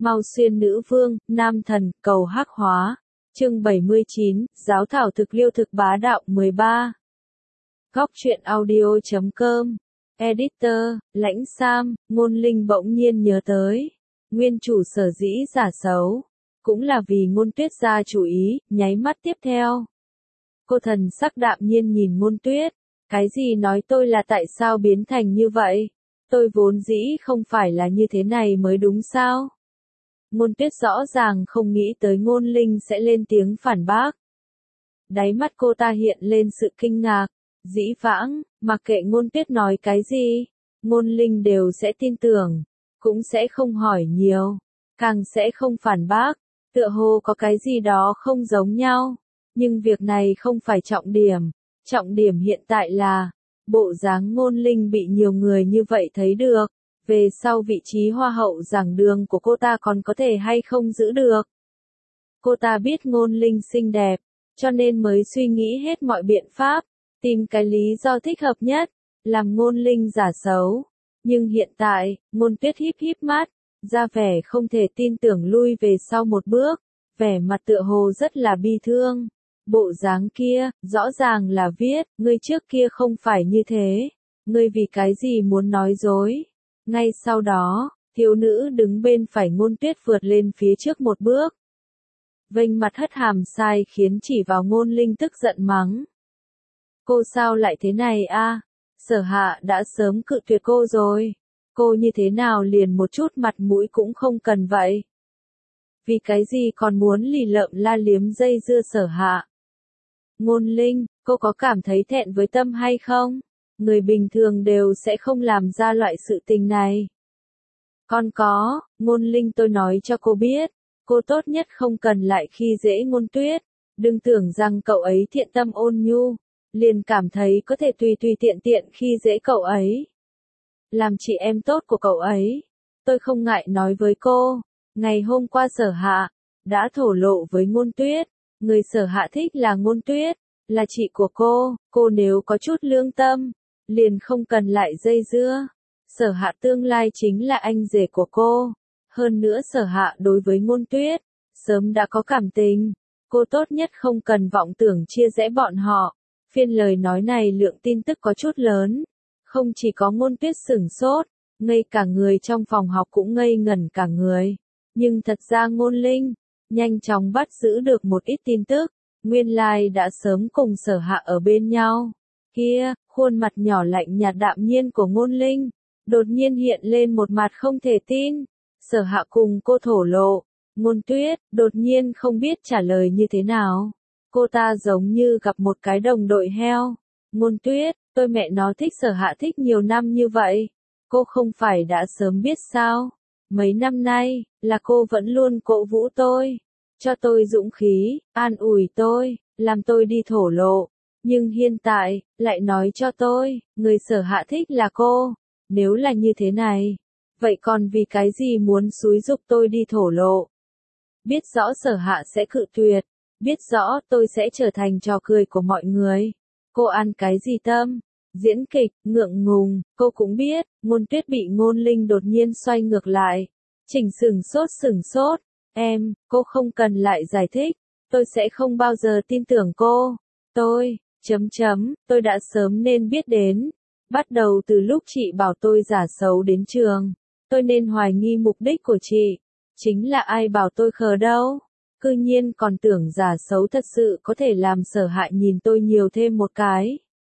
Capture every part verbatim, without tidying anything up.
Mao Xuyên nữ vương, nam thần, cầu hắc hóa. Chương bảy mươi chín, giáo thảo thực liêu thực bá đạo mười ba. Góc truyện audio chấm com. Editor, Lãnh Sam, Ngôn Linh bỗng nhiên nhớ tới. Nguyên chủ sở dĩ giả xấu. Cũng là vì Ngôn Tuyết ra chủ ý, nháy mắt tiếp theo. Cô thần sắc đạm nhiên nhìn Ngôn Tuyết. Cái gì nói tôi là tại sao biến thành như vậy? Tôi vốn dĩ không phải là như thế này mới đúng sao? Ngôn Tuyết rõ ràng không nghĩ tới Ngôn Linh sẽ lên tiếng phản bác. Đáy mắt cô ta hiện lên sự kinh ngạc, dĩ vãng, mặc kệ Ngôn Tuyết nói cái gì, Ngôn Linh đều sẽ tin tưởng, cũng sẽ không hỏi nhiều, càng sẽ không phản bác, tựa hồ có cái gì đó không giống nhau. Nhưng việc này không phải trọng điểm, trọng điểm hiện tại là, bộ dáng Ngôn Linh bị nhiều người như vậy thấy được. Về sau vị trí hoa hậu giảng đường của cô ta còn có thể hay không giữ được. Cô ta biết Ngôn Linh xinh đẹp, cho nên mới suy nghĩ hết mọi biện pháp, tìm cái lý do thích hợp nhất, làm Ngôn Linh giả xấu. Nhưng hiện tại, Ngôn Tuyết híp híp mắt, ra vẻ không thể tin tưởng lui về sau một bước, vẻ mặt tựa hồ rất là bi thương. Bộ dáng kia, rõ ràng là viết, ngươi trước kia không phải như thế, ngươi vì cái gì muốn nói dối. Ngay sau đó, thiếu nữ đứng bên phải Ngôn Tuyết vượt lên phía trước một bước. Vênh mặt hất hàm sai khiến chỉ vào Ngôn Linh tức giận mắng. Cô sao lại thế này a? Sở Hạ đã sớm cự tuyệt cô rồi. Cô như thế nào liền một chút mặt mũi cũng không cần vậy? Vì cái gì còn muốn lì lợm la liếm dây dưa Sở Hạ? Ngôn Linh, cô có cảm thấy thẹn với tâm hay không? Người bình thường đều sẽ không làm ra loại sự tình này. Còn có, Ngôn Linh tôi nói cho cô biết, cô tốt nhất không cần lại khi dễ Ngôn Tuyết, đừng tưởng rằng cậu ấy thiện tâm ôn nhu, liền cảm thấy có thể tùy tùy tiện tiện khi dễ cậu ấy. Làm chị em tốt của cậu ấy, tôi không ngại nói với cô, ngày hôm qua Sở Hạ, đã thổ lộ với Ngôn Tuyết, người Sở Hạ thích là Ngôn Tuyết, là chị của cô, cô nếu có chút lương tâm, liền không cần lại dây dưa. Sở Hạ tương lai chính là anh rể của cô. Hơn nữa Sở Hạ đối với Ngôn Tuyết, sớm đã có cảm tình. Cô tốt nhất không cần vọng tưởng chia rẽ bọn họ. Phiên lời nói này lượng tin tức có chút lớn. Không chỉ có Ngôn Tuyết sửng sốt, ngây cả người trong phòng học cũng ngây ngẩn cả người. Nhưng thật ra Ngôn Linh, nhanh chóng bắt giữ được một ít tin tức. Nguyên lai đã sớm cùng Sở Hạ ở bên nhau. Kia, khuôn mặt nhỏ lạnh nhạt đạm nhiên của Ngôn Linh, đột nhiên hiện lên một mặt không thể tin. Sở Hạ cùng cô thổ lộ, Ngôn Tuyết, đột nhiên không biết trả lời như thế nào. Cô ta giống như gặp một cái đồng đội heo. Ngôn Tuyết, tôi mẹ nó thích Sở Hạ thích nhiều năm như vậy. Cô không phải đã sớm biết sao? Mấy năm nay, là cô vẫn luôn cổ vũ tôi, cho tôi dũng khí, an ủi tôi, làm tôi đi thổ lộ. Nhưng hiện tại, lại nói cho tôi, người Sở Hạ thích là cô. Nếu là như thế này, vậy còn vì cái gì muốn xúi giục tôi đi thổ lộ? Biết rõ Sở Hạ sẽ cự tuyệt, biết rõ tôi sẽ trở thành trò cười của mọi người. Cô ăn cái gì tâm? Diễn kịch, ngượng ngùng, cô cũng biết, Ngôn Tuyết bị Ngôn Linh đột nhiên xoay ngược lại. Chỉnh sửng sốt sửng sốt, em, cô không cần lại giải thích, tôi sẽ không bao giờ tin tưởng cô. Tôi, chấm chấm, tôi đã sớm nên biết đến. Bắt đầu từ lúc chị bảo tôi giả xấu đến trường, tôi nên hoài nghi mục đích của chị. Chính là ai bảo tôi khờ đâu. Cư nhiên còn tưởng giả xấu thật sự có thể làm Sở Hạ nhìn tôi nhiều thêm một cái.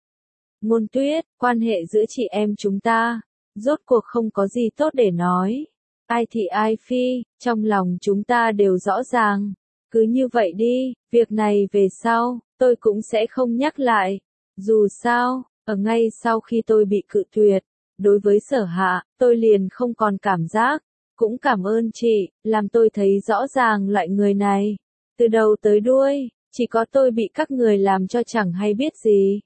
Ngôn Tuyết, quan hệ giữa chị em chúng ta, rốt cuộc không có gì tốt để nói. Ai thì ai phi, trong lòng chúng ta đều rõ ràng. Cứ như vậy đi, việc này về sau, tôi cũng sẽ không nhắc lại. Dù sao, ở ngay sau khi tôi bị cự tuyệt, đối với Sở Hạ, tôi liền không còn cảm giác. Cũng cảm ơn chị, làm tôi thấy rõ ràng loại người này. Từ đầu tới đuôi, chỉ có tôi bị các người làm cho chẳng hay biết gì.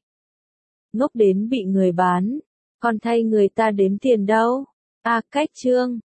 Ngốc đến bị người bán, còn thay người ta đếm tiền đâu. A cách chương,